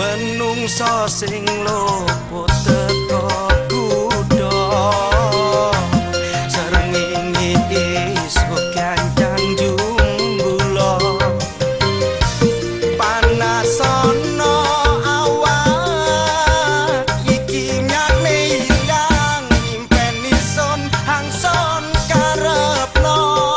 menungso sing lopo teko kuda srengenge esuk kancang jumbula panasana awak iki nyane ilang impen ison hangson karepno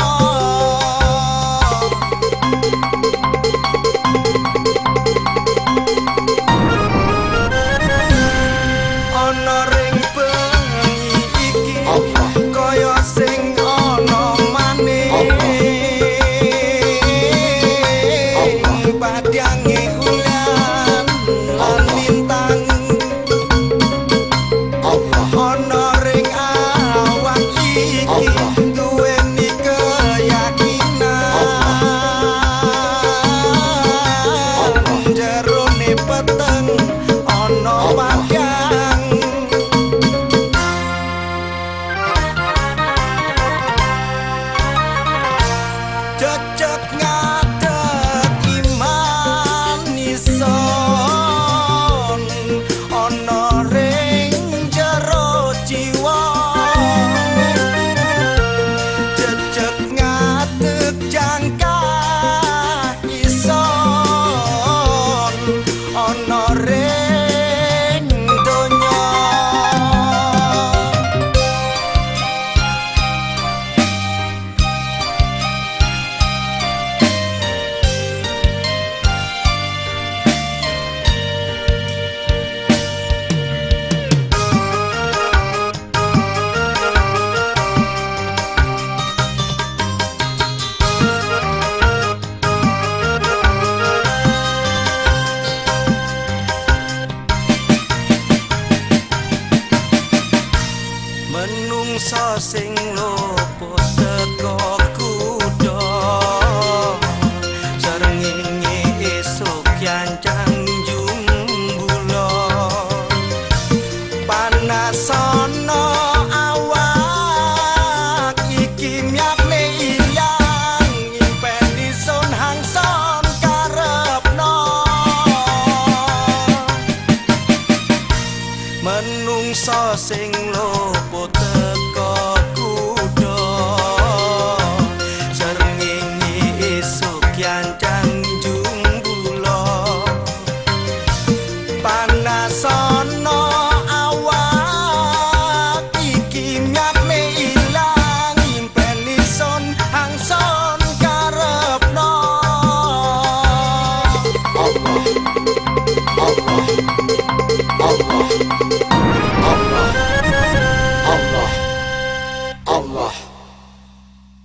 cocok ngadeg iman ison ana ring jero jiwa cocok ngadeg jangka ison ana ring donya menungso sing lopo teko kuda srengenge esuk kancang jumbula panasana awak iki myakne ilang impen ison hangson karepno menungso sing lopo teko kuda srengenge esuk kancang jumbula panasana awak iki myakne ilang impen ison hangson karepno Allah Allah Allah